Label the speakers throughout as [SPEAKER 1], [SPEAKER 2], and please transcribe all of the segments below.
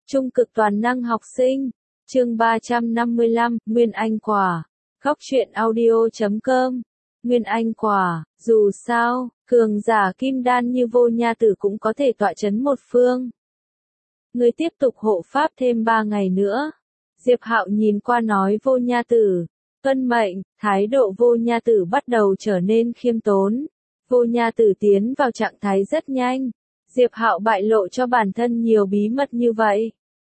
[SPEAKER 1] Trung cực toàn năng học sinh. Chương 355, Nguyên Anh quả. Góc truyện audio.com. Nguyên Anh quả, dù sao, cường giả kim đan như Vô Nha Tử cũng có thể tọa chấn một phương. Ngươi tiếp tục hộ pháp thêm 3 ngày nữa. Diệp Hạo nhìn qua nói Vô Nha Tử. Tuân mệnh, thái độ Vô Nha Tử bắt đầu trở nên khiêm tốn. Vô Nha Tử tiến vào trạng thái rất nhanh. Diệp Hạo bại lộ cho bản thân nhiều bí mật như vậy.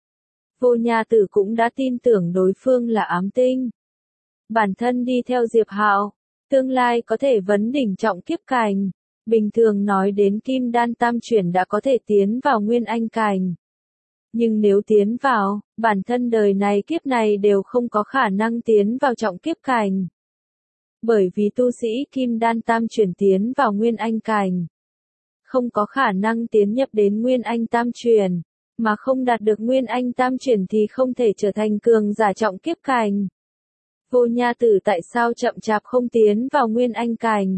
[SPEAKER 1] Vô Nha Tử cũng đã tin tưởng đối phương là ám tinh. Bản thân đi theo Diệp Hạo, tương lai có thể vấn đỉnh trọng kiếp cảnh. Bình thường nói đến kim đan tam chuyển đã có thể tiến vào nguyên anh cảnh. Nhưng nếu tiến vào, bản thân đời này kiếp này đều không có khả năng tiến vào trọng kiếp cảnh. Bởi vì tu sĩ kim đan tam chuyển tiến vào nguyên anh cảnh, không có khả năng tiến nhập đến nguyên anh tam chuyển, mà không đạt được nguyên anh tam chuyển thì không thể trở thành cường giả trọng kiếp cảnh. Vô Nha Tử tại sao chậm chạp không tiến vào nguyên anh cảnh?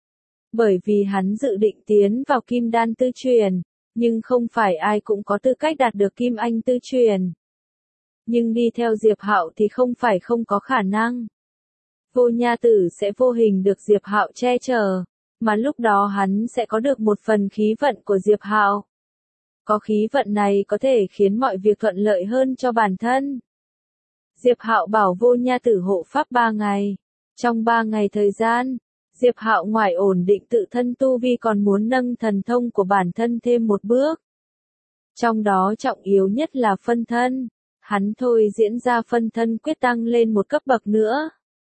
[SPEAKER 1] Bởi vì hắn dự định tiến vào kim đan tư truyền, nhưng không phải ai cũng có tư cách đạt được kim anh tư truyền. Nhưng đi theo Diệp Hạo thì không phải không có khả năng. Vô Nha Tử sẽ vô hình được Diệp Hạo che chở, mà lúc đó hắn sẽ có được một phần khí vận của Diệp Hạo. Có khí vận này có thể khiến mọi việc thuận lợi hơn cho bản thân. Diệp Hạo bảo Vô Nha Tử hộ pháp 3 ngày. Trong 3 ngày thời gian, Diệp Hạo ngoài ổn định tự thân tu vi còn muốn nâng thần thông của bản thân thêm một bước. Trong đó trọng yếu nhất là phân thân. Hắn thôi diễn ra phân thân quyết tăng lên một cấp bậc nữa.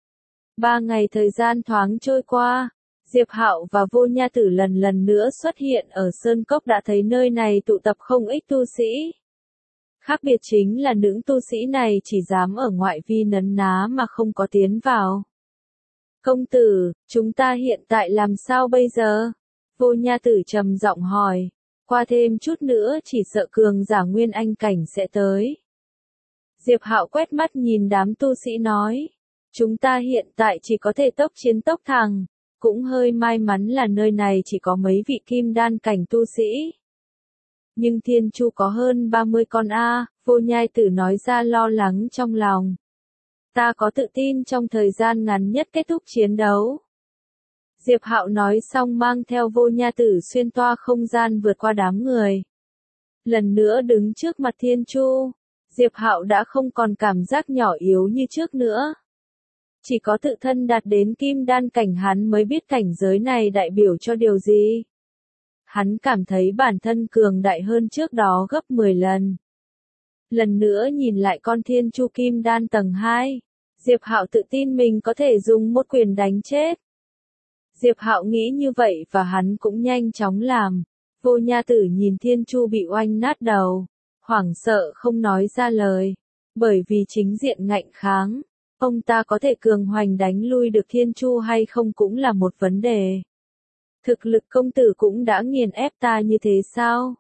[SPEAKER 1] 3 ngày thời gian thoáng trôi qua, Diệp Hạo và Vô Nha Tử lần nữa xuất hiện ở Sơn Cốc, đã thấy nơi này tụ tập không ít tu sĩ. Khác biệt chính là những tu sĩ này chỉ dám ở ngoại vi nấn ná mà không có tiến vào. Công tử, chúng ta hiện tại làm sao bây giờ? Vô Nha Tử trầm giọng hỏi. Qua thêm chút nữa chỉ sợ cường giả nguyên anh cảnh sẽ tới. Diệp Hạo quét mắt nhìn đám tu sĩ nói. Chúng ta hiện tại chỉ có thể tốc chiến tốc thắng. Cũng hơi may mắn là nơi này chỉ có mấy vị kim đan cảnh tu sĩ. Nhưng Thiên Chu có hơn 30 con a, Vô Nha Tử nói ra lo lắng trong lòng. Ta có tự tin trong thời gian ngắn nhất kết thúc chiến đấu. Diệp Hạo nói xong mang theo Vô Nha Tử xuyên toa không gian vượt qua đám người. Lần nữa đứng trước mặt Thiên Chu, Diệp Hạo đã không còn cảm giác nhỏ yếu như trước nữa. Chỉ có tự thân đạt đến kim đan cảnh hắn mới biết cảnh giới này đại biểu cho điều gì. Hắn cảm thấy bản thân cường đại hơn trước đó gấp 10 lần. Lần nữa nhìn lại con Thiên Chu kim đan tầng 2, Diệp Hạo tự tin mình có thể dùng một quyền đánh chết. Diệp Hạo nghĩ như vậy và hắn cũng nhanh chóng làm. Vô Nha Tử nhìn Thiên Chu bị oanh nát đầu, hoảng sợ không nói ra lời, bởi vì chính diện ngạnh kháng. Ông ta có thể cường hoành đánh lui được Thiên Chu hay không cũng là một vấn đề. Thực lực công tử cũng đã nghiền ép ta như thế sao?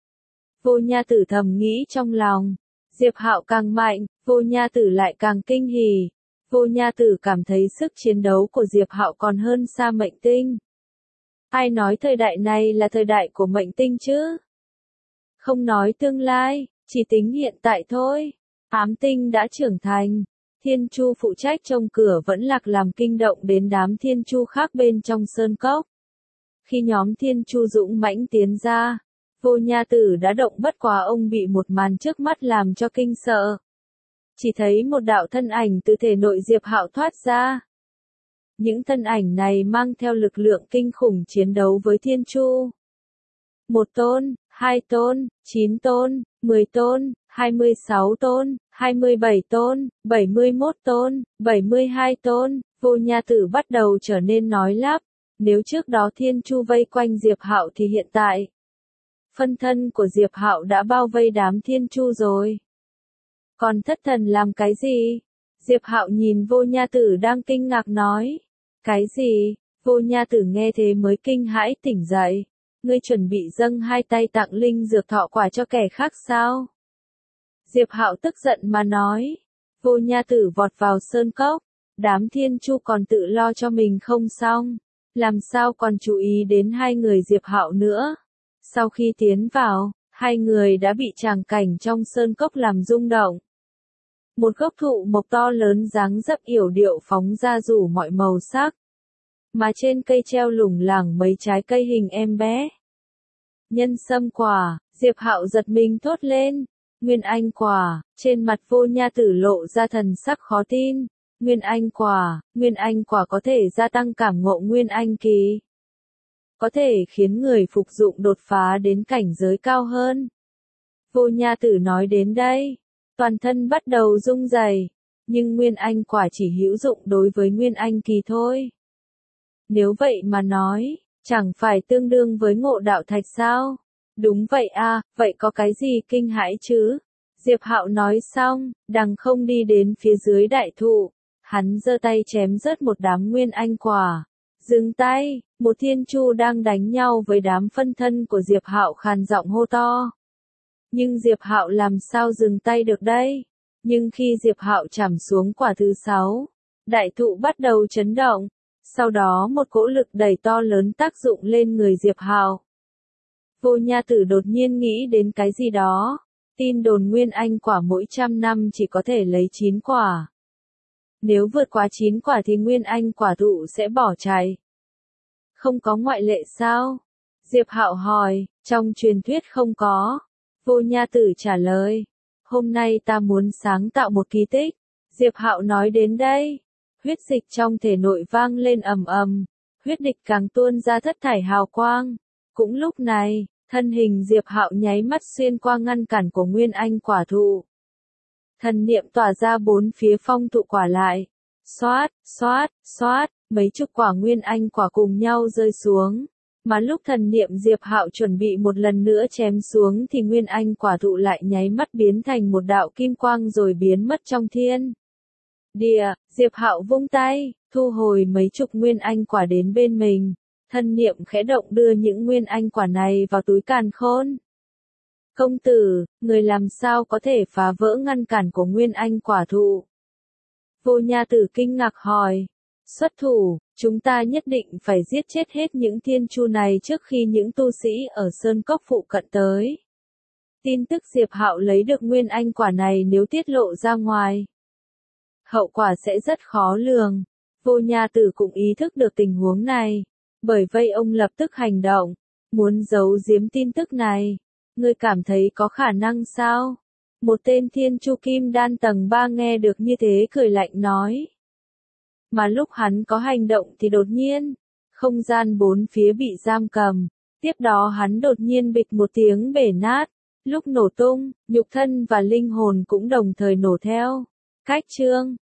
[SPEAKER 1] Vô Nha Tử thầm nghĩ trong lòng. Diệp Hạo càng mạnh, Vô Nha Tử lại càng kinh hỉ. Vô Nha Tử cảm thấy sức chiến đấu của Diệp Hạo còn hơn xa mệnh tinh. Ai nói thời đại này là thời đại của mệnh tinh chứ? Không nói tương lai, chỉ tính hiện tại thôi. Ám tinh đã trưởng thành. Thiên Chu phụ trách trông cửa vẫn lạc làm kinh động đến đám Thiên Chu khác bên trong sơn cốc. Khi nhóm Thiên Chu dũng mãnh tiến ra, Vô Nha Tử đã động, bất quá ông bị một màn trước mắt làm cho kinh sợ. Chỉ thấy một đạo thân ảnh từ thể nội Diệp Hạo thoát ra. Những thân ảnh này mang theo lực lượng kinh khủng chiến đấu với Thiên Chu. 1 tôn, 2 tôn, 9 tôn, 10 tôn, 26 tôn, 27 tôn, 71 tôn, 72 tôn, Vô Nha Tử bắt đầu trở nên nói lắp. Nếu trước đó Thiên Chu vây quanh Diệp Hạo thì hiện tại, phân thân của Diệp Hạo đã bao vây đám Thiên Chu rồi. Còn thất thần làm cái gì? Diệp Hạo nhìn Vô Nha Tử đang kinh ngạc nói. Cái gì? Vô Nha Tử nghe thế mới kinh hãi tỉnh dậy. Ngươi chuẩn bị dâng 2 tay tặng linh dược thọ quả cho kẻ khác sao? Diệp Hạo tức giận mà nói. Vô Nha Tử vọt vào sơn cốc. Đám Thiên Chu còn tự lo cho mình không xong. Làm sao còn chú ý đến 2 người Diệp Hạo nữa? Sau khi tiến vào, Hai người đã bị tràng cảnh trong sơn cốc làm rung động. Một gốc thụ mộc to lớn dáng dấp yểu điệu phóng ra rủ mọi màu sắc. Mà trên cây treo lủng lẳng mấy trái cây hình em bé. Nhân sâm quả, Diệp Hạo giật mình thốt lên. Nguyên anh quả, trên mặt Vô Nha Tử lộ ra thần sắc khó tin. Nguyên anh quả có thể gia tăng cảm ngộ nguyên anh kỳ. Có thể khiến người phục dụng đột phá đến cảnh giới cao hơn. Vô Nha Tử nói đến đây, toàn thân bắt đầu rung rẩy, nhưng nguyên anh quả chỉ hữu dụng đối với nguyên anh kỳ thôi. Nếu vậy mà nói, chẳng phải tương đương với ngộ đạo thạch sao? Đúng vậy a, vậy có cái gì kinh hãi chứ? Diệp Hạo nói xong, đằng không đi đến phía dưới đại thụ, hắn giơ tay chém rớt một đám nguyên anh quả. Dừng tay, một thiên chu đang đánh nhau với đám phân thân của Diệp Hạo khàn giọng hô to. Nhưng Diệp Hạo làm sao dừng tay được đây? Nhưng khi Diệp Hạo chạm xuống quả thứ 6, đại thụ bắt đầu chấn động. Sau đó một cỗ lực đẩy to lớn tác dụng lên người Diệp Hạo. Vô Nha Tử đột nhiên nghĩ đến cái gì đó. Tin đồn nguyên anh quả mỗi 100 năm chỉ có thể lấy 9 quả. Nếu vượt quá 9 quả thì nguyên anh quả thụ sẽ bỏ chạy. Không có ngoại lệ sao? Diệp Hạo hỏi, trong truyền thuyết không có. Vô Nha Tử trả lời, hôm nay ta muốn sáng tạo một kỳ tích. Diệp Hạo nói đến đây, huyết dịch trong thể nội vang lên ầm ầm, huyết địch càng tuôn ra thất thải hào quang. Cũng lúc này, thân hình Diệp Hạo nháy mắt xuyên qua ngăn cản của nguyên anh quả thụ. Thần niệm tỏa ra bốn phía phong thụ quả lại. Xoát, xoát, xoát, mấy chục quả nguyên anh quả cùng nhau rơi xuống. Mà lúc thần niệm Diệp Hạo chuẩn bị một lần nữa chém xuống thì nguyên anh quả thụ lại nháy mắt biến thành một đạo kim quang rồi biến mất trong thiên địa. Diệp Hạo vung tay, thu hồi mấy chục nguyên anh quả đến bên mình. Thần niệm khẽ động đưa những nguyên anh quả này vào túi càn khôn. Công tử, người làm sao có thể phá vỡ ngăn cản của nguyên anh quả thụ? Vô Nha Tử kinh ngạc hỏi. Xuất thủ, chúng ta nhất định phải giết chết hết những thiên chu này trước khi những tu sĩ ở Sơn Cốc phụ cận tới. Tin tức Diệp Hạo lấy được nguyên anh quả này nếu tiết lộ ra ngoài, hậu quả sẽ rất khó lường. Vô Nha Tử cũng ý thức được tình huống này, bởi vậy ông lập tức hành động, muốn giấu giếm tin tức này. Ngươi cảm thấy có khả năng sao? Một tên thiên chu kim đan tầng 3 nghe được như thế cười lạnh nói. Mà lúc hắn có hành động thì đột nhiên, không gian bốn phía bị giam cầm, tiếp đó hắn đột nhiên bịch một tiếng bể nát, lúc nổ tung, nhục thân và linh hồn cũng đồng thời nổ theo. Cách chương